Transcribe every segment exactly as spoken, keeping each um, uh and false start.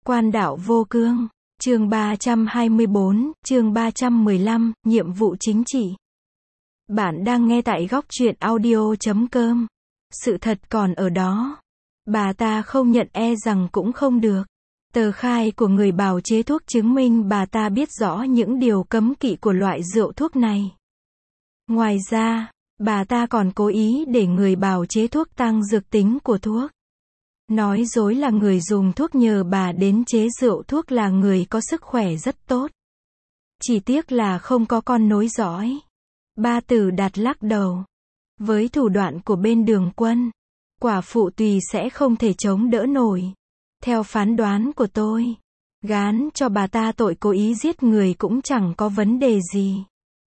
Quan đạo vô cương, chương ba trăm hai mươi bốn, chương ba trăm mười lăm, nhiệm vụ chính trị. Bạn đang nghe tại góc truyện audio chấm com. Sự thật còn ở đó. Bà ta không nhận e rằng cũng không được. Tờ khai của người bào chế thuốc chứng minh bà ta biết rõ những điều cấm kỵ của loại rượu thuốc này. Ngoài ra, bà ta còn cố ý để người bào chế thuốc tăng dược tính của thuốc. Nói dối là người dùng thuốc nhờ bà đến chế rượu thuốc là người có sức khỏe rất tốt. Chỉ tiếc là không có con nối dõi. Ba Tử Đạt lắc đầu. Với thủ đoạn của bên Đường Quân, quả phụ Tùy sẽ không thể chống đỡ nổi. Theo phán đoán của tôi, gán cho bà ta tội cố ý giết người cũng chẳng có vấn đề gì.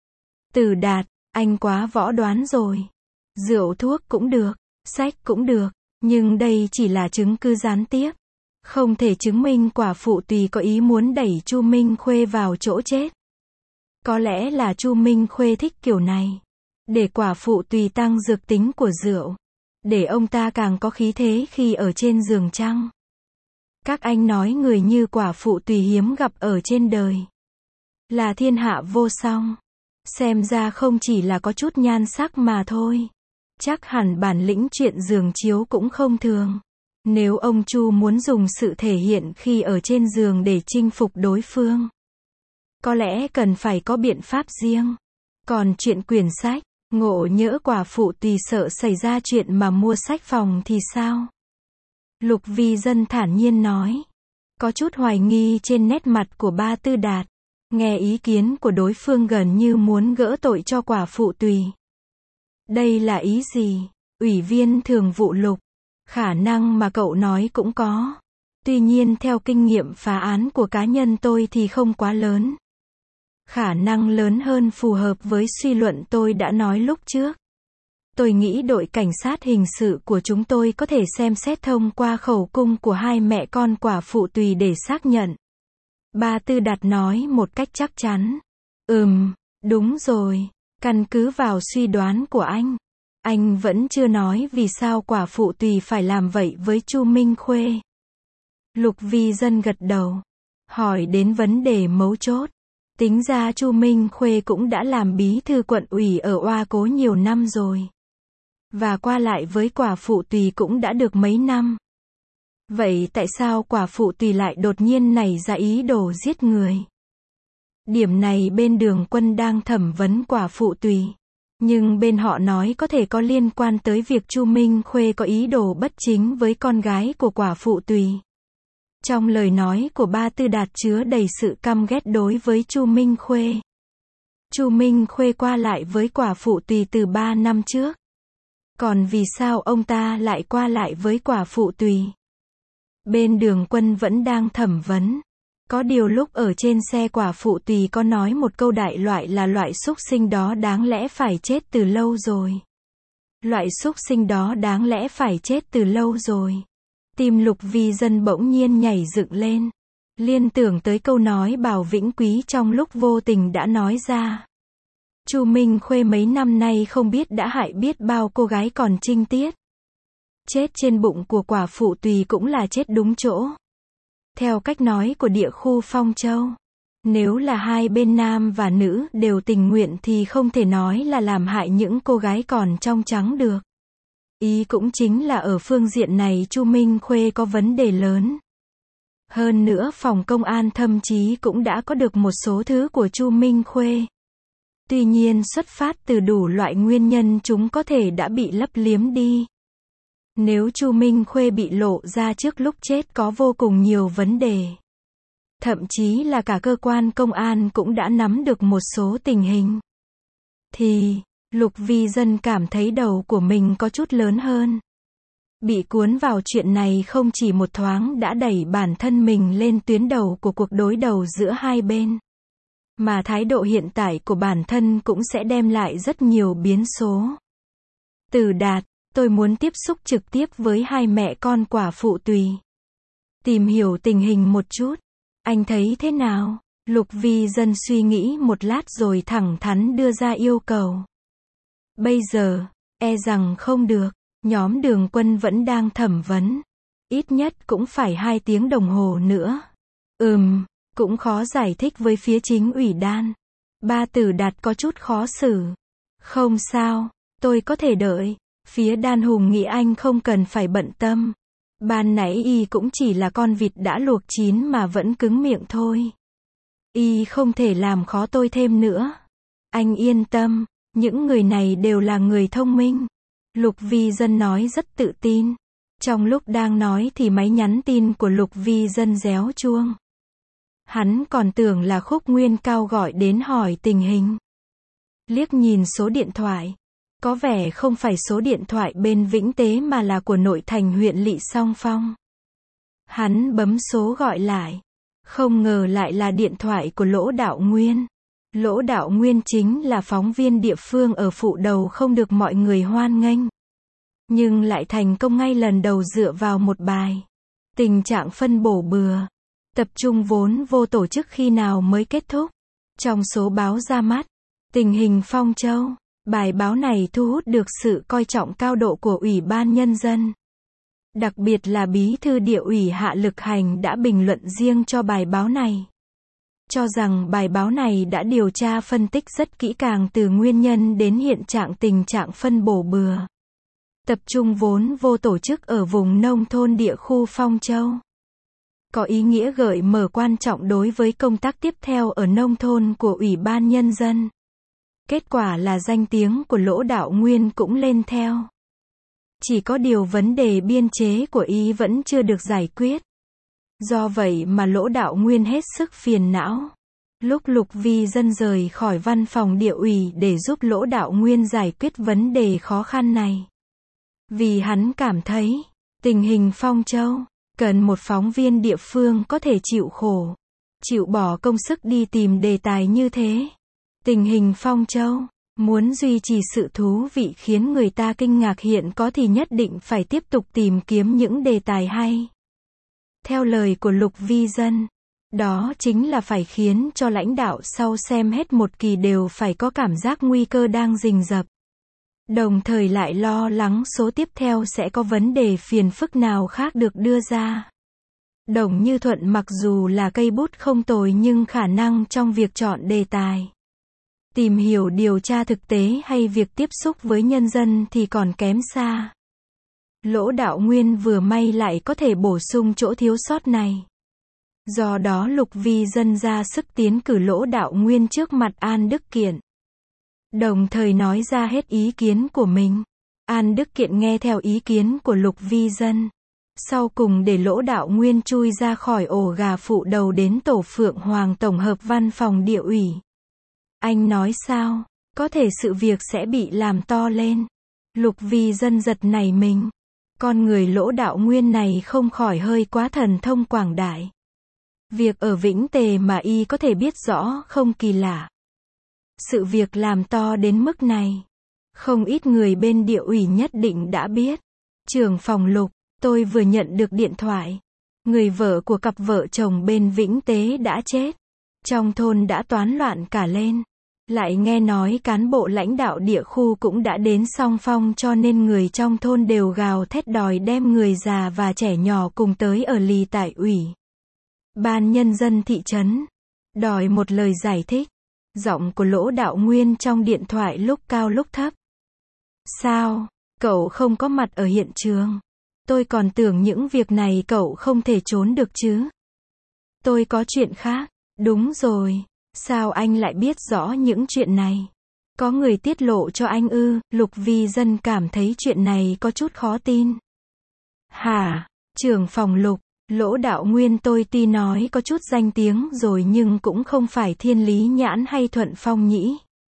Tử Đạt, anh quá võ đoán rồi. Rượu thuốc cũng được, sách cũng được. Nhưng đây chỉ là chứng cứ gián tiếp. Không thể chứng minh quả phụ Tùy có ý muốn đẩy Chu Minh Khuê vào chỗ chết. Có lẽ là Chu Minh Khuê thích kiểu này. Để quả phụ Tùy tăng dược tính của rượu. Để ông ta càng có khí thế khi ở trên giường trăng. Các anh nói người như quả phụ Tùy hiếm gặp ở trên đời. Là thiên hạ vô song. Xem ra không chỉ là có chút nhan sắc mà thôi. Chắc hẳn bản lĩnh chuyện giường chiếu cũng không thường. Nếu ông Chu muốn dùng sự thể hiện khi ở trên giường để chinh phục đối phương, có lẽ cần phải có biện pháp riêng. Còn chuyện quyển sách, ngộ nhỡ quả phụ Tùy sợ xảy ra chuyện mà mua sách phòng thì sao? Lục Vi Dân thản nhiên nói. Có chút hoài nghi trên nét mặt của Ba Tư Đạt. Nghe ý kiến của đối phương gần như muốn gỡ tội cho quả phụ Tùy. Đây là ý gì? Ủy viên thường vụ Lục. Khả năng mà cậu nói cũng có. Tuy nhiên theo kinh nghiệm phá án của cá nhân tôi thì không quá lớn. Khả năng lớn hơn phù hợp với suy luận tôi đã nói lúc trước. Tôi nghĩ đội cảnh sát hình sự của chúng tôi có thể xem xét thông qua khẩu cung của hai mẹ con quả phụ Tùy để xác nhận. Ba Tư Đạt nói một cách chắc chắn. Ừm, đúng rồi. Căn cứ vào suy đoán của anh, anh vẫn chưa nói vì sao quả phụ Tùy phải làm vậy với Chu Minh Khuê. Lục Vi Dân gật đầu, hỏi đến vấn đề mấu chốt. Tính ra Chu Minh Khuê cũng đã làm bí thư quận ủy ở Oa Cố nhiều năm rồi. Và qua lại với quả phụ Tùy cũng đã được mấy năm. Vậy tại sao quả phụ Tùy lại đột nhiên nảy ra ý đồ giết người? Điểm này bên Đường Quân đang thẩm vấn quả phụ Tùy. Nhưng bên họ nói có thể có liên quan tới việc Chu Minh Khuê có ý đồ bất chính với con gái của quả phụ Tùy. Trong lời nói của Ba Tư Đạt chứa đầy sự căm ghét đối với Chu Minh Khuê. Chu Minh Khuê qua lại với quả phụ Tùy từ ba năm trước. Còn vì sao ông ta lại qua lại với quả phụ Tùy? Bên Đường Quân vẫn đang thẩm vấn. Có điều lúc ở trên xe quả phụ Tùy có nói một câu đại loại là loại xúc sinh đó đáng lẽ phải chết từ lâu rồi. Loại xúc sinh đó đáng lẽ phải chết từ lâu rồi. Tim Lục Vi Dân bỗng nhiên nhảy dựng lên. Liên tưởng tới câu nói Bảo Vĩnh Quý trong lúc vô tình đã nói ra. Chu Minh Khuê mấy năm nay không biết đã hại biết bao cô gái còn trinh tiết. Chết trên bụng của quả phụ Tùy cũng là chết đúng chỗ. Theo cách nói của địa khu Phong Châu, nếu là hai bên nam và nữ đều tình nguyện thì không thể nói là làm hại những cô gái còn trong trắng được. Ý cũng chính là ở phương diện này Chu Minh Khuê có vấn đề lớn. Hơn nữa phòng công an thậm chí cũng đã có được một số thứ của Chu Minh Khuê. Tuy nhiên xuất phát từ đủ loại nguyên nhân chúng có thể đã bị lấp liếm đi. Nếu Chu Minh Khuê bị lộ ra trước lúc chết có vô cùng nhiều vấn đề. Thậm chí là cả cơ quan công an cũng đã nắm được một số tình hình. Thì, Lục Vi Dân cảm thấy đầu của mình có chút lớn hơn. Bị cuốn vào chuyện này không chỉ một thoáng đã đẩy bản thân mình lên tuyến đầu của cuộc đối đầu giữa hai bên. Mà thái độ hiện tại của bản thân cũng sẽ đem lại rất nhiều biến số. Tử Đạt, tôi muốn tiếp xúc trực tiếp với hai mẹ con quả phụ Tùy. Tìm hiểu tình hình một chút. Anh thấy thế nào? Lục Vi Dân suy nghĩ một lát rồi thẳng thắn đưa ra yêu cầu. Bây giờ, e rằng không được. Nhóm Đường Quân vẫn đang thẩm vấn. Ít nhất cũng phải hai tiếng đồng hồ nữa. Ừm, cũng khó giải thích với phía chính ủy Đan. Ba Tử Đạt có chút khó xử. Không sao, tôi có thể đợi. Phía Đan Hùng nghĩ anh không cần phải bận tâm. Ban nãy y cũng chỉ là con vịt đã luộc chín mà vẫn cứng miệng thôi. Y không thể làm khó tôi thêm nữa. Anh yên tâm, những người này đều là người thông minh. Lục Vi Dân nói rất tự tin. Trong lúc đang nói thì máy nhắn tin của Lục Vi Dân réo chuông. Hắn còn tưởng là Khúc Nguyên Cao gọi đến hỏi tình hình. Liếc nhìn số điện thoại. Có vẻ không phải số điện thoại bên Vĩnh Tế mà là của nội thành huyện Lỵ Song Phong. Hắn bấm số gọi lại. Không ngờ lại là điện thoại của Lỗ Đạo Nguyên. Lỗ Đạo Nguyên chính là phóng viên địa phương ở Phụ Đầu không được mọi người hoan nghênh. Nhưng lại thành công ngay lần đầu dựa vào một bài. Tình trạng phân bổ bừa. Tập trung vốn vô tổ chức khi nào mới kết thúc. Trong số báo ra mắt. Tình hình Phong Châu. Bài báo này thu hút được sự coi trọng cao độ của Ủy ban Nhân dân. Đặc biệt là Bí thư Địa ủy Hạ Lực Hành đã bình luận riêng cho bài báo này. Cho rằng bài báo này đã điều tra phân tích rất kỹ càng từ nguyên nhân đến hiện trạng tình trạng phân bổ bừa. Tập trung vốn vô tổ chức ở vùng nông thôn địa khu Phong Châu. Có ý nghĩa gợi mở quan trọng đối với công tác tiếp theo ở nông thôn của Ủy ban Nhân dân. Kết quả là danh tiếng của Lỗ Đạo Nguyên cũng lên theo. Chỉ có điều vấn đề biên chế của y vẫn chưa được giải quyết. Do vậy mà Lỗ Đạo Nguyên hết sức phiền não. Lúc Lục Vi Dân rời khỏi văn phòng địa ủy để giúp Lỗ Đạo Nguyên giải quyết vấn đề khó khăn này. Vì hắn cảm thấy, tình hình Phong Châu, cần một phóng viên địa phương có thể chịu khổ, chịu bỏ công sức đi tìm đề tài như thế. Tình hình Phong Châu, muốn duy trì sự thú vị khiến người ta kinh ngạc hiện có thì nhất định phải tiếp tục tìm kiếm những đề tài hay. Theo lời của Lục Vi Dân, đó chính là phải khiến cho lãnh đạo sau xem hết một kỳ đều phải có cảm giác nguy cơ đang rình rập. Đồng thời lại lo lắng số tiếp theo sẽ có vấn đề phiền phức nào khác được đưa ra. Đồng Như Thuận mặc dù là cây bút không tồi nhưng khả năng trong việc chọn đề tài, tìm hiểu điều tra thực tế hay việc tiếp xúc với nhân dân thì còn kém xa. Lỗ Đạo Nguyên vừa may lại có thể bổ sung chỗ thiếu sót này. Do đó Lục Vi Dân ra sức tiến cử Lỗ Đạo Nguyên trước mặt An Đức Kiện. Đồng thời nói ra hết ý kiến của mình. An Đức Kiện nghe theo ý kiến của Lục Vi Dân. Sau cùng để Lỗ Đạo Nguyên chui ra khỏi ổ gà Phụ Đầu đến tổ Phượng Hoàng tổng hợp văn phòng địa ủy. Anh nói sao? Có thể sự việc sẽ bị làm to lên. Lục Vi Dân giật nảy mình. Con người Lỗ Đạo Nguyên này không khỏi hơi quá thần thông quảng đại. Việc ở Vĩnh Tề mà y có thể biết rõ không kỳ lạ. Sự việc làm to đến mức này, không ít người bên địa ủy nhất định đã biết. Trưởng phòng Lục, tôi vừa nhận được điện thoại. Người vợ của cặp vợ chồng bên Vĩnh Tế đã chết. Trong thôn đã toán loạn cả lên. Lại nghe nói cán bộ lãnh đạo địa khu cũng đã đến Song Phong cho nên người trong thôn đều gào thét đòi đem người già và trẻ nhỏ cùng tới ở lì tại ủy ban nhân dân thị trấn. Đòi một lời giải thích. Giọng của Lỗ Đạo Nguyên trong điện thoại lúc cao lúc thấp. Sao? Cậu không có mặt ở hiện trường. Tôi còn tưởng những việc này cậu không thể trốn được chứ. Tôi có chuyện khác. Đúng rồi. Sao anh lại biết rõ những chuyện này? Có người tiết lộ cho anh ư? Lục Vi Dân cảm thấy chuyện này có chút khó tin. Hả? Trưởng phòng Lục, Lỗ Đạo Nguyên tôi tuy nói có chút danh tiếng rồi nhưng cũng không phải Thiên Lý Nhãn hay Thuận Phong nhĩ.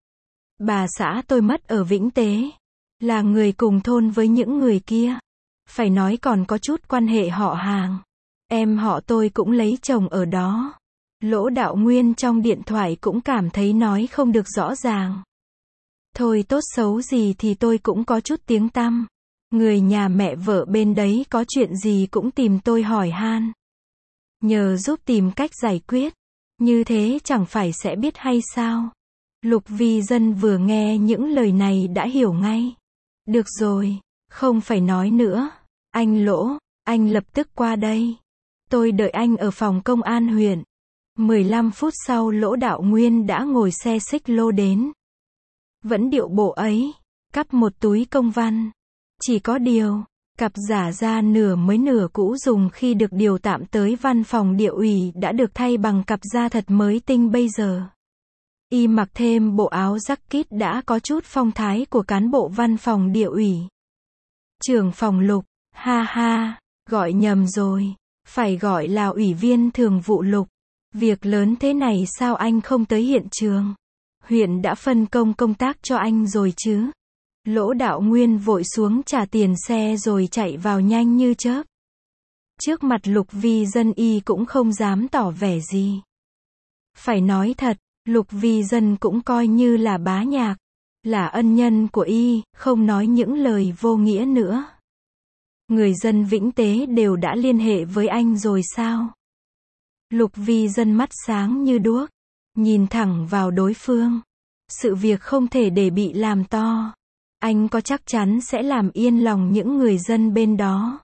Bà xã tôi mất ở Vĩnh Tế. Là người cùng thôn với những người kia. Phải nói còn có chút quan hệ họ hàng. Em họ tôi cũng lấy chồng ở đó. Lỗ Đạo Nguyên trong điện thoại cũng cảm thấy nói không được rõ ràng. Thôi tốt xấu gì thì tôi cũng có chút tiếng tăm. Người nhà mẹ vợ bên đấy có chuyện gì cũng tìm tôi hỏi han. Nhờ giúp tìm cách giải quyết. Như thế chẳng phải sẽ biết hay sao? Lục Vi Dân vừa nghe những lời này đã hiểu ngay. Được rồi, không phải nói nữa. Anh Lỗ, anh lập tức qua đây. Tôi đợi anh ở phòng công an huyện. mười lăm phút sau Lỗ Đạo Nguyên đã ngồi xe xích lô đến. Vẫn điệu bộ ấy, cắp một túi công văn. Chỉ có điều, cặp giả da nửa mới nửa cũ dùng khi được điều tạm tới văn phòng địa ủy đã được thay bằng cặp da thật mới tinh bây giờ. Y mặc thêm bộ áo jacket đã có chút phong thái của cán bộ văn phòng địa ủy. Trưởng phòng Lục, ha ha, gọi nhầm rồi, phải gọi là ủy viên thường vụ Lục. Việc lớn thế này sao anh không tới hiện trường? Huyện đã phân công công tác cho anh rồi chứ? Lỗ Đạo Nguyên vội xuống trả tiền xe rồi chạy vào nhanh như chớp. Trước mặt Lục Vi Dân y cũng không dám tỏ vẻ gì. Phải nói thật, Lục Vi Dân cũng coi như là bá nhạc, là ân nhân của y, không nói những lời vô nghĩa nữa. Người dân Vĩnh Tế đều đã liên hệ với anh rồi sao? Lục Vi Dân mắt sáng như đuốc, nhìn thẳng vào đối phương. Sự việc không thể để bị làm to. Anh có chắc chắn sẽ làm yên lòng những người dân bên đó.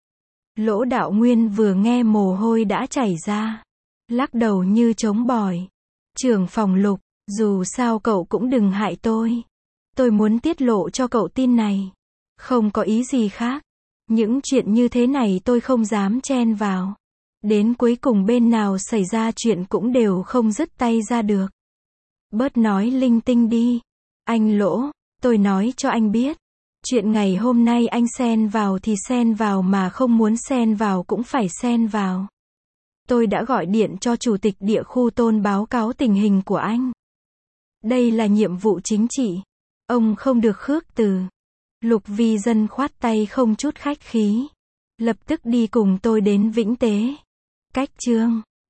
Lỗ Đạo Nguyên vừa nghe mồ hôi đã chảy ra, lắc đầu như trống bỏi. Trưởng phòng Lục, dù sao cậu cũng đừng hại tôi. Tôi muốn tiết lộ cho cậu tin này. Không có ý gì khác. Những chuyện như thế này tôi không dám chen vào. Đến cuối cùng bên nào xảy ra chuyện cũng đều không dứt tay ra được. Bớt nói linh tinh đi. Anh Lỗ, tôi nói cho anh biết. Chuyện ngày hôm nay anh xen vào thì xen vào, mà không muốn xen vào cũng phải xen vào. Tôi đã gọi điện cho chủ tịch địa khu Tôn báo cáo tình hình của anh. Đây là nhiệm vụ chính trị. Ông không được khước từ. Lục Vi Dân khoát tay không chút khách khí. Lập tức đi cùng tôi đến Vĩnh Tế. Cách chương